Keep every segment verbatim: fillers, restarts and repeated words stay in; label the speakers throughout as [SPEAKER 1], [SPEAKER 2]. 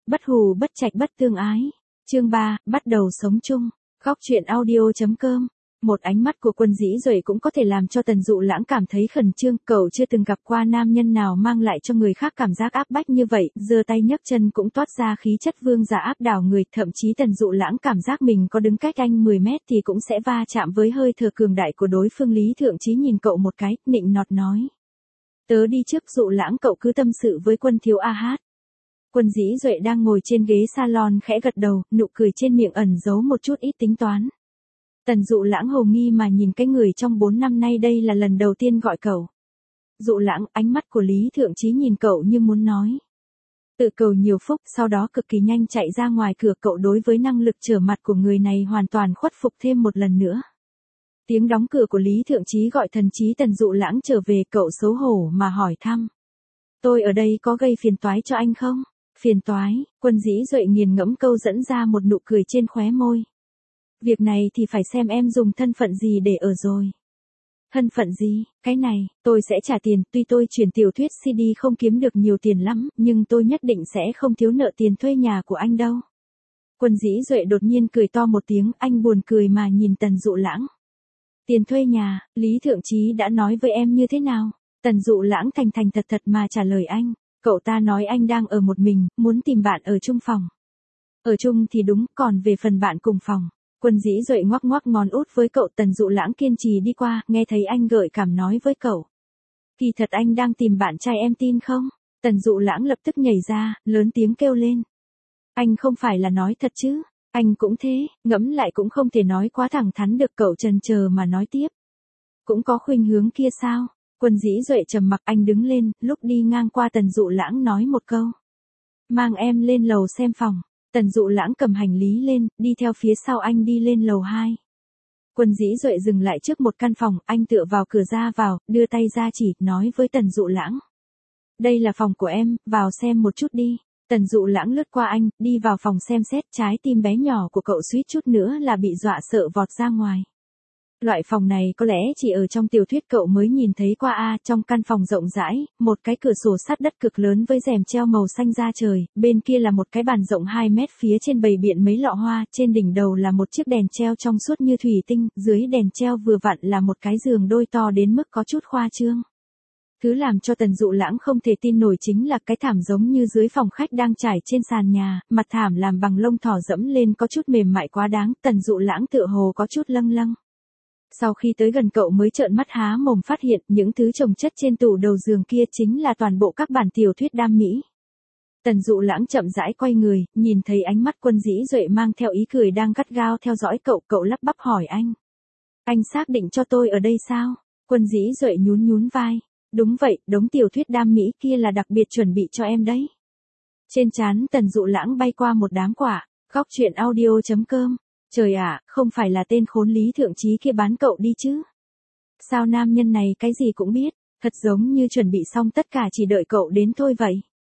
[SPEAKER 1] Bất hù bất trạch bất tương ái. Chương ba, bắt đầu sống chung. Góc truyện audio.com. Một ánh mắt của Quân Dĩ Duệ cũng có thể làm cho Tần Dụ Lãng cảm thấy khẩn trương, cậu chưa từng gặp qua nam nhân nào mang lại cho người khác cảm giác áp bách như vậy, giơ tay nhấc chân cũng toát ra khí chất vương giả áp đảo người, thậm chí Tần Dụ Lãng cảm giác mình có đứng cách anh mười mét thì cũng sẽ va chạm với hơi thở cường đại của đối phương. Lý Thượng Chí nhìn cậu một cái, nịnh nọt nói: "Tớ đi trước." Dụ Lãng, cậu cứ tâm sự với Quân thiếu a hát. Quân Dĩ Duệ đang ngồi trên ghế salon khẽ gật đầu, nụ cười trên miệng ẩn giấu một chút ít tính toán. Tần Dụ Lãng hồ nghi mà nhìn cái người trong bốn năm nay đây là lần đầu tiên gọi cậu Dụ Lãng. Ánh mắt của Lý Thượng Chí nhìn cậu như muốn nói: "Tự cầu nhiều phúc." Sau đó cực kỳ nhanh chạy ra ngoài cửa. Cậu đối với năng lực trở mặt của người này hoàn toàn khuất phục thêm một lần nữa. Tiếng đóng cửa của Lý Thượng Chí gọi thần trí Tần Dụ Lãng trở về. Cậu xấu hổ mà hỏi thăm: "Tôi ở đây có gây phiền toái cho anh không?" "Phiền toái?" Quân Dĩ Duệ nghiền ngẫm câu dẫn ra một nụ cười trên khóe môi. "Việc này thì phải xem em dùng thân phận gì để ở rồi." "Thân phận gì?" "Cái này, tôi sẽ trả tiền, tuy tôi chuyển tiểu thuyết xê đê không kiếm được nhiều tiền lắm, nhưng tôi nhất định sẽ không thiếu nợ tiền thuê nhà của anh đâu." Quân Dĩ Duệ đột nhiên cười to một tiếng, anh buồn cười mà nhìn Tần Dụ Lãng. "Tiền thuê nhà, Lý Thượng Chí đã nói với em như thế nào?" Tần Dụ Lãng thành thành thật thật mà trả lời anh. "Cậu ta nói anh đang ở một mình, muốn tìm bạn ở chung phòng." "Ở chung thì đúng, còn về phần bạn cùng phòng." Quân Dĩ Duệ ngoắc ngoắc ngón út với cậu. Tần Dụ Lãng kiên trì đi qua, nghe thấy anh gợi cảm nói với cậu: "Kỳ thật anh đang tìm bạn trai, em tin không?" Tần Dụ Lãng lập tức nhảy ra, lớn tiếng kêu lên: "Anh không phải là nói thật chứ?" "Anh cũng thế." Ngẫm lại cũng không thể nói quá thẳng thắn được. Cậu chần chờ mà nói tiếp: "Cũng có khuynh hướng kia sao?" Quân Dĩ Duệ trầm mặc, anh đứng lên, lúc đi ngang qua Tần Dụ Lãng nói một câu: "Mang em lên lầu xem phòng." Tần Dụ Lãng cầm hành lý lên, đi theo phía sau anh đi lên lầu hai. Quân Dĩ Duệ dừng lại trước một căn phòng, anh tựa vào cửa ra vào, đưa tay ra chỉ, nói với Tần Dụ Lãng: "Đây là phòng của em, vào xem một chút đi." Tần Dụ Lãng lướt qua anh, đi vào phòng xem xét. Trái tim bé nhỏ của cậu suýt chút nữa là bị dọa sợ vọt ra ngoài. Loại phòng này có lẽ chỉ ở trong tiểu thuyết cậu mới nhìn thấy qua a. Trong căn phòng rộng rãi, một cái cửa sổ sắt đất cực lớn với rèm treo màu xanh da trời, bên kia là một cái bàn rộng hai mét, phía trên bày biện mấy lọ hoa, trên đỉnh đầu là một chiếc đèn treo trong suốt như thủy tinh, dưới đèn treo vừa vặn là một cái giường đôi to đến mức có chút khoa trương. Thứ làm cho Tần Dụ Lãng không thể tin nổi chính là cái thảm giống như dưới phòng khách đang trải trên sàn nhà, mặt thảm làm bằng lông thỏ dẫm lên có chút mềm mại quá đáng. Tần Dụ Lãng tựa hồ có chút lâng lâng. Sau khi tới gần cậu mới trợn mắt há mồm phát hiện những thứ chồng chất trên tủ đầu giường kia chính là toàn bộ các bản tiểu thuyết đam mỹ. Tần Dụ Lãng chậm rãi quay người, nhìn thấy ánh mắt Quân Dĩ Duệ mang theo ý cười đang gắt gao theo dõi cậu. Cậu lắp bắp hỏi anh: "Anh xác định cho tôi ở đây sao?" Quân Dĩ Duệ nhún nhún vai: "Đúng vậy, đống tiểu thuyết đam mỹ kia là đặc biệt chuẩn bị cho em đấy." Trên trán Tần Dụ Lãng bay qua một đám quả. Góc truyện audio.com. Trời ạ, không phải là tên khốn Lý Thượng Chí kia bán cậu đi chứ? Sao nam nhân này cái gì cũng biết, thật giống như chuẩn bị xong tất cả chỉ đợi cậu đến thôi vậy.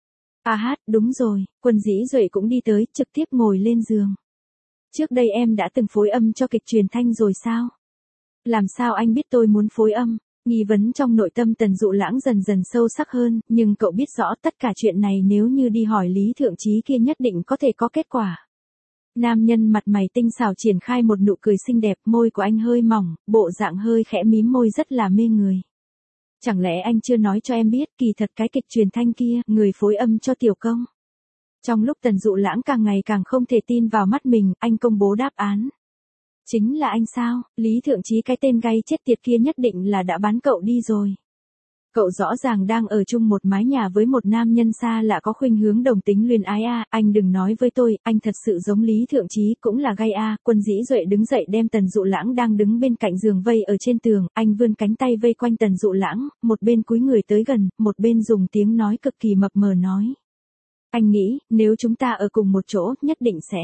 [SPEAKER 1] A hát, đúng rồi. Quân Dĩ Duệ cũng đi tới, trực tiếp ngồi lên giường. "Trước đây em đã từng phối âm cho kịch truyền thanh rồi sao?" "Làm sao anh biết tôi muốn phối âm?" Nghi vấn trong nội tâm Tần Dụ Lãng dần dần sâu sắc hơn, nhưng cậu biết rõ tất cả chuyện này nếu như đi hỏi Lý Thượng Chí kia nhất định có thể có kết quả. Nam nhân mặt mày tinh xảo triển khai một nụ cười xinh đẹp, môi của anh hơi mỏng, bộ dạng hơi khẽ mím môi rất là mê người. "Chẳng lẽ anh chưa nói cho em biết, kỳ thật cái kịch truyền thanh kia, người phối âm cho Tiểu Công." Trong lúc Tần Dụ Lãng càng ngày càng không thể tin vào mắt mình, anh công bố đáp án: "Chính là anh sao? Lý Thượng Chí cái tên gay chết tiệt kia nhất định là đã bán cậu đi rồi." Cậu rõ ràng đang ở chung một mái nhà với một nam nhân xa lạ có khuynh hướng đồng tính luyến ái a. "Anh đừng nói với tôi, anh thật sự giống Lý Thượng Chí, cũng là gay a." Quân Dĩ Duệ đứng dậy đem Tần Dụ Lãng đang đứng bên cạnh giường vây ở trên tường, anh vươn cánh tay vây quanh Tần Dụ Lãng, một bên cúi người tới gần, một bên dùng tiếng nói cực kỳ mập mờ nói: "Anh nghĩ, nếu chúng ta ở cùng một chỗ, nhất định sẽ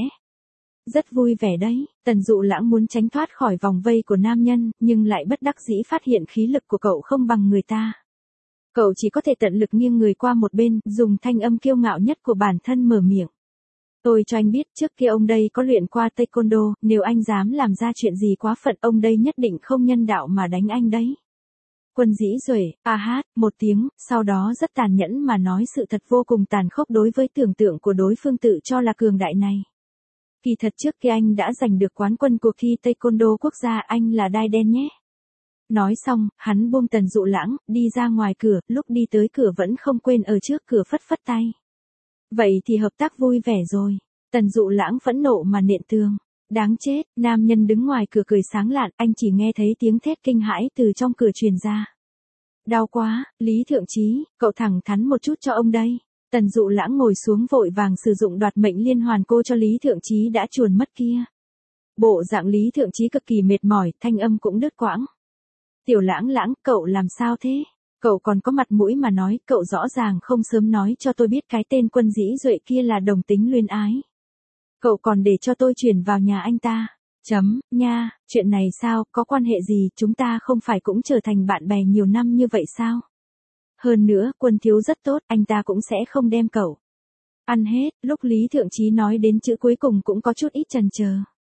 [SPEAKER 1] rất vui vẻ đấy." Tần Dụ Lãng muốn tránh thoát khỏi vòng vây của nam nhân, nhưng lại bất đắc dĩ phát hiện khí lực của cậu không bằng người ta. Cậu chỉ có thể tận lực nghiêng người qua một bên, dùng thanh âm kiêu ngạo nhất của bản thân mở miệng: "Tôi cho anh biết, trước kia ông đây có luyện qua taekwondo, nếu anh dám làm ra chuyện gì quá phận, ông đây nhất định không nhân đạo mà đánh anh đấy." Quân Dĩ Duệ, a hát, một tiếng, sau đó rất tàn nhẫn mà nói sự thật vô cùng tàn khốc đối với tưởng tượng của đối phương tự cho là cường đại này. Kỳ thật trước khi anh đã giành được quán quân cuộc thi Taekwondo quốc gia, anh là đai đen nhé. Nói xong, hắn buông Tần Dụ Lãng, đi ra ngoài cửa, lúc đi tới cửa vẫn không quên ở trước cửa phất phất tay. Vậy thì hợp tác vui vẻ rồi. Tần Dụ Lãng phẫn nộ mà nện tường. Đáng chết, nam nhân đứng ngoài cửa cười sáng lạn, anh chỉ nghe thấy tiếng thét kinh hãi từ trong cửa truyền ra. Đau quá, Lý Thượng Chí, cậu thẳng thắn một chút cho ông đây. Tần Dụ Lãng ngồi xuống vội vàng sử dụng đoạt mệnh liên hoàn cô cho Lý Thượng Chí đã chuồn mất kia. Bộ dạng Lý Thượng Chí cực kỳ mệt mỏi, thanh âm cũng đứt quãng. Tiểu Lãng Lãng, cậu làm sao thế? Cậu còn có mặt mũi mà nói, cậu rõ ràng không sớm nói cho tôi biết cái tên Quân Dĩ Duệ kia là đồng tính luyến ái. Cậu còn để cho tôi chuyển vào nhà anh ta. Chấm, nha, chuyện này sao, có quan hệ gì, chúng ta không phải cũng trở thành bạn bè nhiều năm như vậy sao? Hơn nữa, Quân thiếu rất tốt, anh ta cũng sẽ không đem cậu ăn hết. Lúc Lý Thượng Chí nói đến chữ cuối cùng cũng có chút ít chần chờ.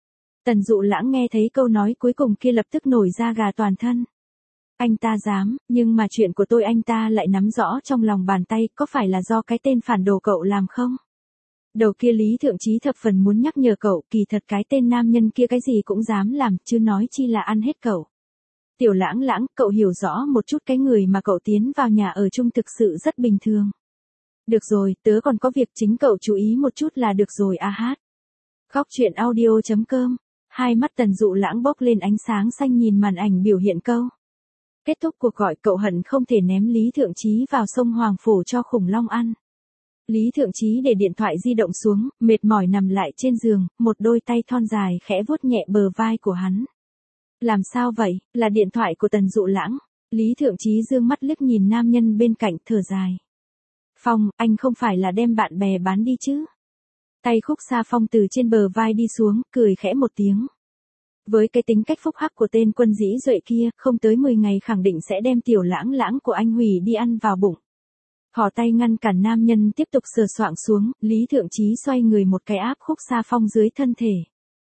[SPEAKER 1] Tần Dụ Lãng nghe thấy câu nói cuối cùng kia lập tức nổi da gà toàn thân. Anh ta dám, nhưng mà chuyện của tôi anh ta lại nắm rõ trong lòng bàn tay, có phải là do cái tên phản đồ cậu làm không? Đầu kia Lý Thượng Chí thập phần muốn nhắc nhở cậu, kỳ thật cái tên nam nhân kia cái gì cũng dám làm, chứ nói chi là ăn hết cậu. Tiểu Lãng Lãng, cậu hiểu rõ một chút cái người mà cậu tiến vào nhà ở chung thực sự rất bình thường. Được rồi, tớ còn có việc, chính cậu chú ý một chút là được rồi a hát. Khóc chuyện audio chấm com. Hai mắt Tần Dụ Lãng bốc lên ánh sáng xanh nhìn màn ảnh biểu hiện câu. Kết thúc cuộc gọi, cậu hận không thể ném Lý Thượng Chí vào sông Hoàng Phổ cho khủng long ăn. Lý Thượng Chí để điện thoại di động xuống, mệt mỏi nằm lại trên giường, một đôi tay thon dài khẽ vuốt nhẹ bờ vai của hắn. Làm sao vậy, là điện thoại của Tần Dụ Lãng. Lý Thượng Chí dương mắt liếc nhìn nam nhân bên cạnh, thở dài. Phong, anh không phải là đem bạn bè bán đi chứ? Tay Khúc Sa Phong từ trên bờ vai đi xuống, cười khẽ một tiếng. Với cái tính cách phúc hắc của tên Quân Dĩ Duệ kia, không tới mười ngày khẳng định sẽ đem Tiểu Lãng Lãng của anh hủy đi ăn vào bụng. Thò tay ngăn cản nam nhân tiếp tục sờ soạng xuống, Lý Thượng Chí xoay người một cái áp Khúc Sa Phong dưới thân thể.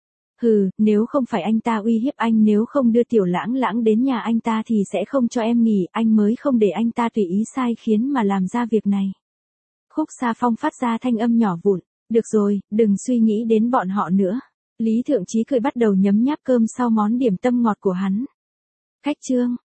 [SPEAKER 1] Hừ, nếu không phải anh ta uy hiếp anh, nếu không đưa Tiểu Lãng Lãng đến nhà anh ta thì sẽ không cho em nghỉ, anh mới không để anh ta tùy ý sai khiến mà làm ra việc này. Khúc Sa Phong phát ra thanh âm nhỏ vụn. Được rồi, đừng suy nghĩ đến bọn họ nữa. Lý Thượng Chí cười bắt đầu nhấm nháp cơm sau món điểm tâm ngọt của hắn. Khách trương,